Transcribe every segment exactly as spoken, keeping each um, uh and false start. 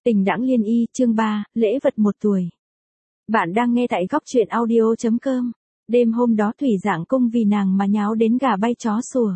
Tình đãng liên y, chương ba, lễ vật một tuổi. Bạn đang nghe tại góc truyện audio chấm com. Đêm hôm đó Thủy Dạng Cung vì nàng mà nháo đến gà bay chó sủa.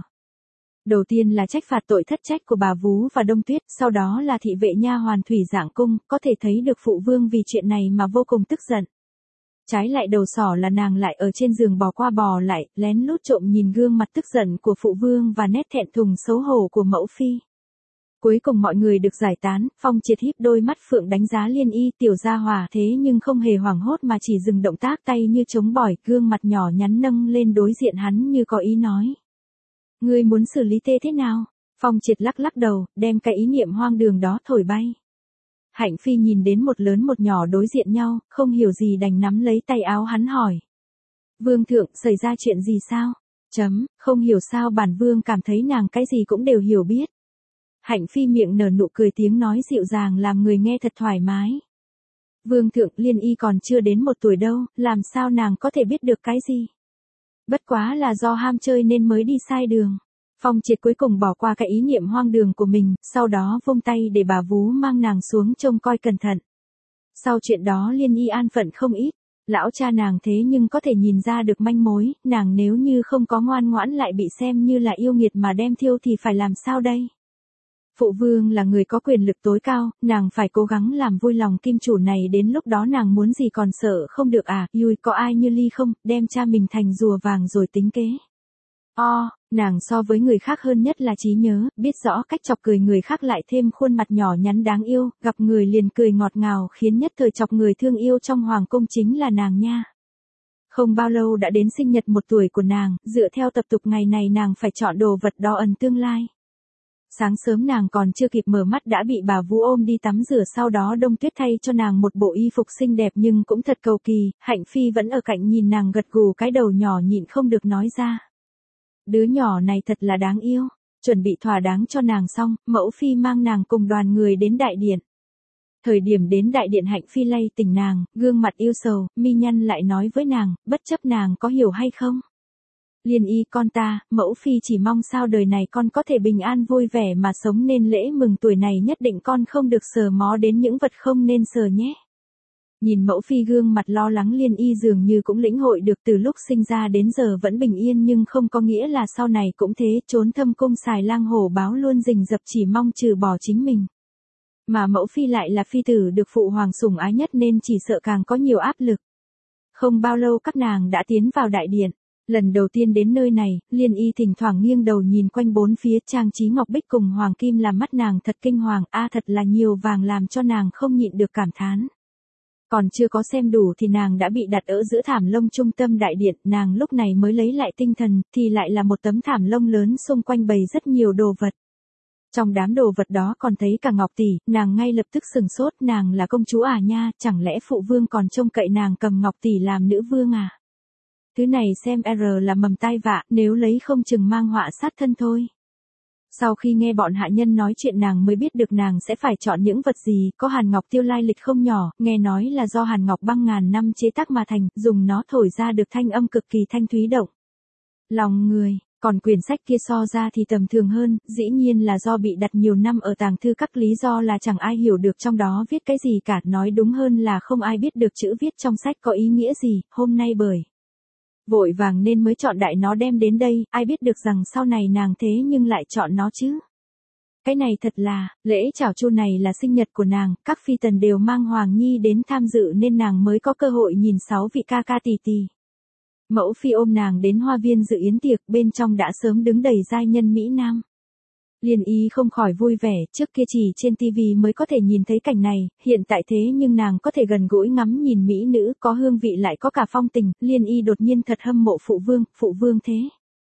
Đầu tiên là trách phạt tội thất trách của bà Vú và Đông Tuyết, sau đó là thị vệ nha hoàn Thủy Dạng Cung, có thể thấy được phụ vương vì chuyện này mà vô cùng tức giận. Trái lại đầu sỏ là nàng lại ở trên giường bò qua bò lại, lén lút trộm nhìn gương mặt tức giận của phụ vương và nét thẹn thùng xấu hổ của mẫu phi. Cuối cùng mọi người được giải tán, Phong Triệt híp đôi mắt phượng đánh giá Liên Y tiểu gia hòa thế nhưng không hề hoảng hốt mà chỉ dừng động tác tay như chống bỏi, gương mặt nhỏ nhắn nâng lên đối diện hắn như có ý nói. Ngươi muốn xử lý tê thế nào? Phong Triệt lắc lắc đầu, đem cái ý niệm hoang đường đó thổi bay. Hạnh Phi nhìn đến một lớn một nhỏ đối diện nhau, không hiểu gì đành nắm lấy tay áo hắn hỏi. Vương thượng, xảy ra chuyện gì sao? Chấm, không hiểu sao bản vương cảm thấy nàng cái gì cũng đều hiểu biết. Hạnh Phi miệng nở nụ cười tiếng nói dịu dàng làm người nghe thật thoải mái. Vương thượng, Liên Y còn chưa đến một tuổi đâu, làm sao nàng có thể biết được cái gì? Bất quá là do ham chơi nên mới đi sai đường. Phong Triệt cuối cùng bỏ qua cái ý niệm hoang đường của mình, sau đó vung tay để bà Vú mang nàng xuống trông coi cẩn thận. Sau chuyện đó Liên Y an phận không ít, lão cha nàng thế nhưng có thể nhìn ra được manh mối, nàng nếu như không có ngoan ngoãn lại bị xem như là yêu nghiệt mà đem thiêu thì phải làm sao đây? Phụ vương là người có quyền lực tối cao, nàng phải cố gắng làm vui lòng kim chủ này, đến lúc đó nàng muốn gì còn sợ không được à, Yui có ai như Ly không, đem cha mình thành rùa vàng rồi tính kế. O, oh, nàng so với người khác hơn nhất là trí nhớ, biết rõ cách chọc cười người khác lại thêm khuôn mặt nhỏ nhắn đáng yêu, gặp người liền cười ngọt ngào khiến nhất thời chọc người thương yêu trong hoàng cung chính là nàng nha. Không bao lâu đã đến sinh nhật một tuổi của nàng, dựa theo tập tục ngày này nàng phải chọn đồ vật đo ẩn tương lai. Sáng sớm nàng còn chưa kịp mở mắt đã bị bà Vú ôm đi tắm rửa, sau đó Đông Tuyết thay cho nàng một bộ y phục xinh đẹp nhưng cũng thật cầu kỳ, Hạnh Phi vẫn ở cạnh nhìn nàng gật gù cái đầu nhỏ nhịn không được nói ra. Đứa nhỏ này thật là đáng yêu, chuẩn bị thỏa đáng cho nàng xong, mẫu phi mang nàng cùng đoàn người đến đại điện. Thời điểm đến đại điện Hạnh Phi lay tỉnh nàng, gương mặt yêu sầu, mi nhăn lại nói với nàng, bất chấp nàng có hiểu hay không. Liên Y con ta, mẫu phi chỉ mong sao đời này con có thể bình an vui vẻ mà sống nên lễ mừng tuổi này nhất định con không được sờ mó đến những vật không nên sờ nhé. Nhìn mẫu phi gương mặt lo lắng Liên Y dường như cũng lĩnh hội được từ lúc sinh ra đến giờ vẫn bình yên nhưng không có nghĩa là sau này cũng thế, trốn thâm cung xài lang hổ báo luôn rình rập chỉ mong trừ bỏ chính mình. Mà mẫu phi lại là phi tử được phụ hoàng sủng ái nhất nên chỉ sợ càng có nhiều áp lực. Không bao lâu các nàng đã tiến vào đại điện. Lần đầu tiên đến nơi này, Liên Y thỉnh thoảng nghiêng đầu nhìn quanh bốn phía, trang trí ngọc bích cùng hoàng kim làm mắt nàng thật kinh hoàng, a à, thật là nhiều vàng làm cho nàng không nhịn được cảm thán. Còn chưa có xem đủ thì nàng đã bị đặt ở giữa thảm lông trung tâm đại điện, nàng lúc này mới lấy lại tinh thần, thì lại là một tấm thảm lông lớn xung quanh bày rất nhiều đồ vật. Trong đám đồ vật đó còn thấy cả ngọc tỷ, nàng ngay lập tức sừng sốt, nàng là công chúa à nha, chẳng lẽ phụ vương còn trông cậy nàng cầm ngọc tỷ làm nữ vương à? Thứ này xem R là mầm tai vạ, nếu lấy không chừng mang họa sát thân thôi. Sau khi nghe bọn hạ nhân nói chuyện nàng mới biết được nàng sẽ phải chọn những vật gì, có hàn ngọc tiêu lai lịch không nhỏ, nghe nói là do hàn ngọc băng ngàn năm chế tác mà thành, dùng nó thổi ra được thanh âm cực kỳ thanh thúy động lòng người, còn quyển sách kia so ra thì tầm thường hơn, dĩ nhiên là do bị đặt nhiều năm ở tàng thư các, lý do là chẳng ai hiểu được trong đó viết cái gì cả, nói đúng hơn là không ai biết được chữ viết trong sách có ý nghĩa gì, hôm nay bởi vội vàng nên mới chọn đại nó đem đến đây, ai biết được rằng sau này nàng thế nhưng lại chọn nó chứ. Cái này thật là, lễ chào chu này là sinh nhật của nàng, các phi tần đều mang Hoàng Nhi đến tham dự nên nàng mới có cơ hội nhìn sáu vị ca ca tỷ tỷ. Mẫu phi ôm nàng đến hoa viên dự yến tiệc, bên trong đã sớm đứng đầy giai nhân Mỹ Nam. Liên Y không khỏi vui vẻ, trước kia chỉ trên tivi mới có thể nhìn thấy cảnh này, hiện tại thế nhưng nàng có thể gần gũi ngắm nhìn mỹ nữ, có hương vị lại có cả phong tình, Liên Y đột nhiên thật hâm mộ phụ vương, phụ vương thế.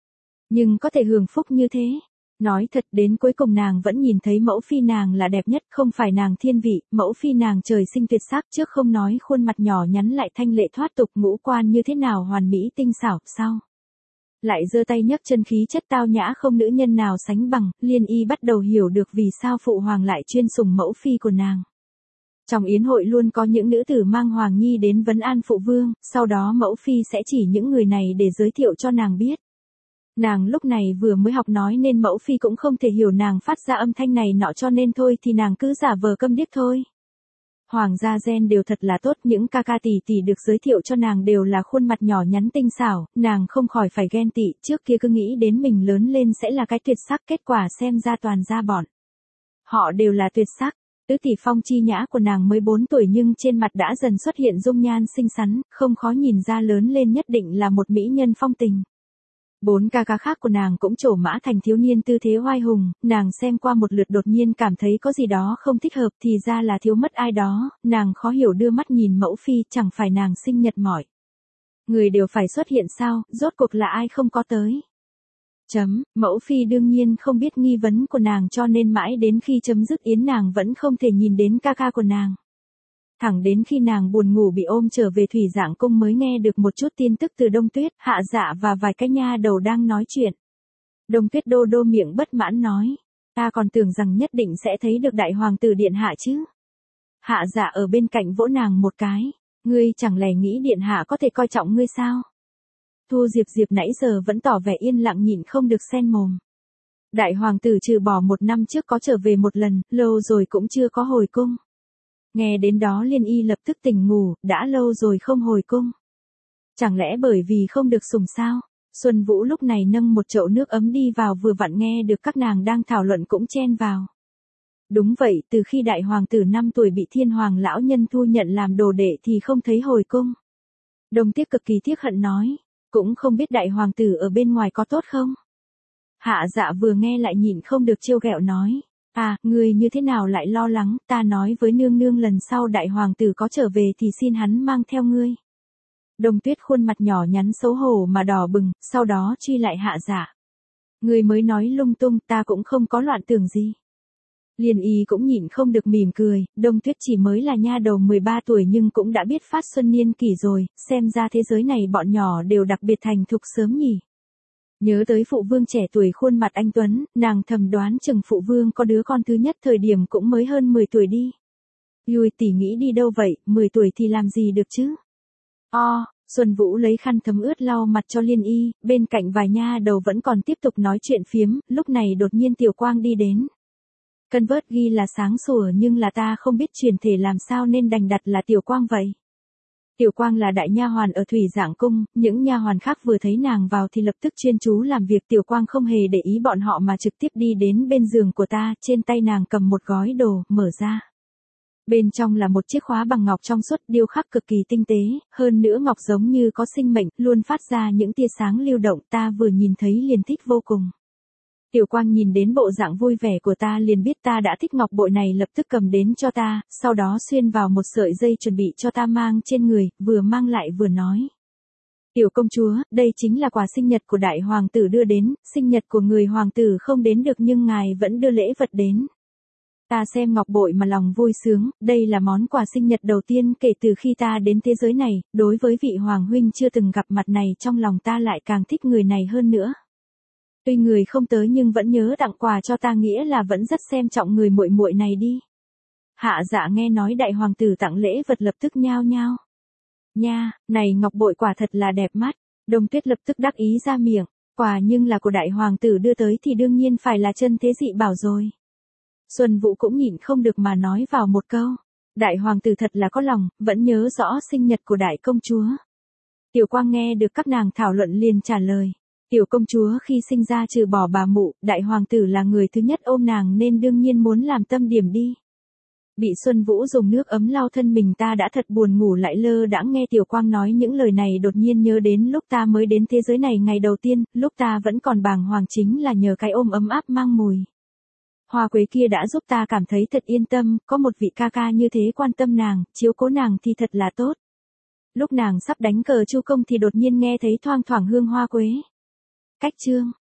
Nhưng có thể hưởng phúc như thế. Nói thật đến cuối cùng nàng vẫn nhìn thấy mẫu phi nàng là đẹp nhất, không phải nàng thiên vị, mẫu phi nàng trời sinh tuyệt sắc, trước không nói khuôn mặt nhỏ nhắn lại thanh lệ thoát tục, ngũ quan như thế nào hoàn mỹ tinh xảo, sao? Lại giơ tay nhấc chân khí chất tao nhã không nữ nhân nào sánh bằng, Liên Y bắt đầu hiểu được vì sao phụ hoàng lại chuyên sủng mẫu phi của nàng. Trong yến hội luôn có những nữ tử mang Hoàng Nhi đến vấn an phụ vương, sau đó mẫu phi sẽ chỉ những người này để giới thiệu cho nàng biết. Nàng lúc này vừa mới học nói nên mẫu phi cũng không thể hiểu nàng phát ra âm thanh này nọ cho nên thôi thì nàng cứ giả vờ câm điếc thôi. Hoàng gia gen đều thật là tốt, những ca ca tỷ tỷ được giới thiệu cho nàng đều là khuôn mặt nhỏ nhắn tinh xảo, nàng không khỏi phải ghen tị, trước kia cứ nghĩ đến mình lớn lên sẽ là cái tuyệt sắc, kết quả xem ra toàn ra bọn. Họ đều là tuyệt sắc. Tứ tỷ Phong Chi Nhã của nàng mới bốn tuổi nhưng trên mặt đã dần xuất hiện dung nhan xinh xắn, không khó nhìn ra lớn lên nhất định là một mỹ nhân phong tình. Bốn ca ca khác của nàng cũng trổ mã thành thiếu niên tư thế oai hùng, nàng xem qua một lượt đột nhiên cảm thấy có gì đó không thích hợp thì ra là thiếu mất ai đó, nàng khó hiểu đưa mắt nhìn mẫu phi, chẳng phải nàng sinh nhật mỏi. Người đều phải xuất hiện sao, rốt cuộc là ai không có tới. Chấm, mẫu phi đương nhiên không biết nghi vấn của nàng cho nên mãi đến khi chấm dứt yến nàng vẫn không thể nhìn đến ca ca của nàng. Thẳng đến khi nàng buồn ngủ bị ôm trở về thủy dạng cung mới nghe được một chút tin tức từ Đông Tuyết, Hạ Dạ và vài cái nha đầu đang nói chuyện. Đông Tuyết đô đô miệng bất mãn nói, ta còn tưởng rằng nhất định sẽ thấy được đại hoàng tử điện hạ chứ. Hạ Dạ ở bên cạnh vỗ nàng một cái, ngươi chẳng lẽ nghĩ điện hạ có thể coi trọng ngươi sao? Thu Diệp Diệp nãy giờ vẫn tỏ vẻ yên lặng nhịn không được xen mồm. Đại hoàng tử trừ bỏ một năm trước có trở về một lần, lâu rồi cũng chưa có hồi cung. Nghe đến đó Liên Y lập tức tỉnh ngủ, đã lâu rồi không hồi cung. Chẳng lẽ bởi vì không được sủng sao? Xuân Vũ lúc này nâng một chậu nước ấm đi vào vừa vặn nghe được các nàng đang thảo luận cũng chen vào. Đúng vậy, từ khi đại hoàng tử năm tuổi bị thiên hoàng lão nhân thu nhận làm đồ đệ thì không thấy hồi cung. Đông Tiếc cực kỳ tiếc hận nói, cũng không biết đại hoàng tử ở bên ngoài có tốt không? Hạ Dạ vừa nghe lại nhịn không được trêu ghẹo nói. À, người như thế nào lại lo lắng, ta nói với nương nương lần sau đại hoàng tử có trở về thì xin hắn mang theo ngươi. Đông Tuyết khuôn mặt nhỏ nhắn xấu hổ mà đỏ bừng, sau đó truy lại Hạ Dạ. Ngươi mới nói lung tung, ta cũng không có loạn tưởng gì. Liên Y cũng nhịn không được mỉm cười, Đông Tuyết chỉ mới là nha đầu mười ba tuổi nhưng cũng đã biết phát xuân niên kỷ rồi, xem ra thế giới này bọn nhỏ đều đặc biệt thành thục sớm nhỉ. Nhớ tới phụ vương trẻ tuổi khuôn mặt anh tuấn, nàng thầm đoán chừng phụ vương có đứa con thứ nhất thời điểm cũng mới hơn mười tuổi đi. Yui tỷ nghĩ đi đâu vậy, mười tuổi thì làm gì được chứ? O, Xuân Vũ lấy khăn thấm ướt lau mặt cho Liên Y, bên cạnh vài nha đầu vẫn còn tiếp tục nói chuyện phiếm, lúc này đột nhiên Tiểu Quang đi đến. Cân vớt ghi là sáng sủa nhưng là ta không biết truyền thể làm sao nên đành đặt là Tiểu Quang vậy. Tiểu Quang là đại nha hoàn ở thủy dạng cung, những nha hoàn khác vừa thấy nàng vào thì lập tức chuyên chú làm việc. Tiểu Quang không hề để ý bọn họ mà trực tiếp đi đến bên giường của ta, trên tay nàng cầm một gói đồ, mở ra. Bên trong là một chiếc khóa bằng ngọc trong suốt điêu khắc cực kỳ tinh tế, hơn nữa ngọc giống như có sinh mệnh, luôn phát ra những tia sáng lưu động, ta vừa nhìn thấy liền thích vô cùng. Tiểu Quang nhìn đến bộ dạng vui vẻ của ta liền biết ta đã thích ngọc bội này, lập tức cầm đến cho ta, sau đó xuyên vào một sợi dây chuẩn bị cho ta mang trên người, vừa mang lại vừa nói. Tiểu công chúa, đây chính là quà sinh nhật của đại hoàng tử đưa đến, sinh nhật của người hoàng tử không đến được nhưng ngài vẫn đưa lễ vật đến. Ta xem ngọc bội mà lòng vui sướng, đây là món quà sinh nhật đầu tiên kể từ khi ta đến thế giới này, đối với vị hoàng huynh chưa từng gặp mặt này trong lòng ta lại càng thích người này hơn nữa. Tuy người không tới nhưng vẫn nhớ tặng quà cho ta nghĩa là vẫn rất xem trọng người muội muội này đi. Hạ Dạ nghe nói đại hoàng tử tặng lễ vật lập tức nhao nhao. Nha, này ngọc bội quả thật là đẹp mắt. Đông Tuyết lập tức đắc ý ra miệng, quà nhưng là của đại hoàng tử đưa tới thì đương nhiên phải là chân thế dị bảo rồi. Xuân Vũ cũng nhịn không được mà nói vào một câu. Đại hoàng tử thật là có lòng, vẫn nhớ rõ sinh nhật của đại công chúa. Tiểu Quang nghe được các nàng thảo luận liền trả lời. Tiểu công chúa khi sinh ra trừ bỏ bà mụ, đại hoàng tử là người thứ nhất ôm nàng nên đương nhiên muốn làm tâm điểm đi. Bị Xuân Vũ dùng nước ấm lau thân mình ta đã thật buồn ngủ lại lơ đãng nghe Tiểu Quang nói những lời này đột nhiên nhớ đến lúc ta mới đến thế giới này ngày đầu tiên, lúc ta vẫn còn bàng hoàng chính là nhờ cái ôm ấm áp mang mùi. Hoa quế kia đã giúp ta cảm thấy thật yên tâm, có một vị ca ca như thế quan tâm nàng, chiếu cố nàng thì thật là tốt. Lúc nàng sắp đánh cờ chu công thì đột nhiên nghe thấy thoang thoảng hương hoa quế. Cách chương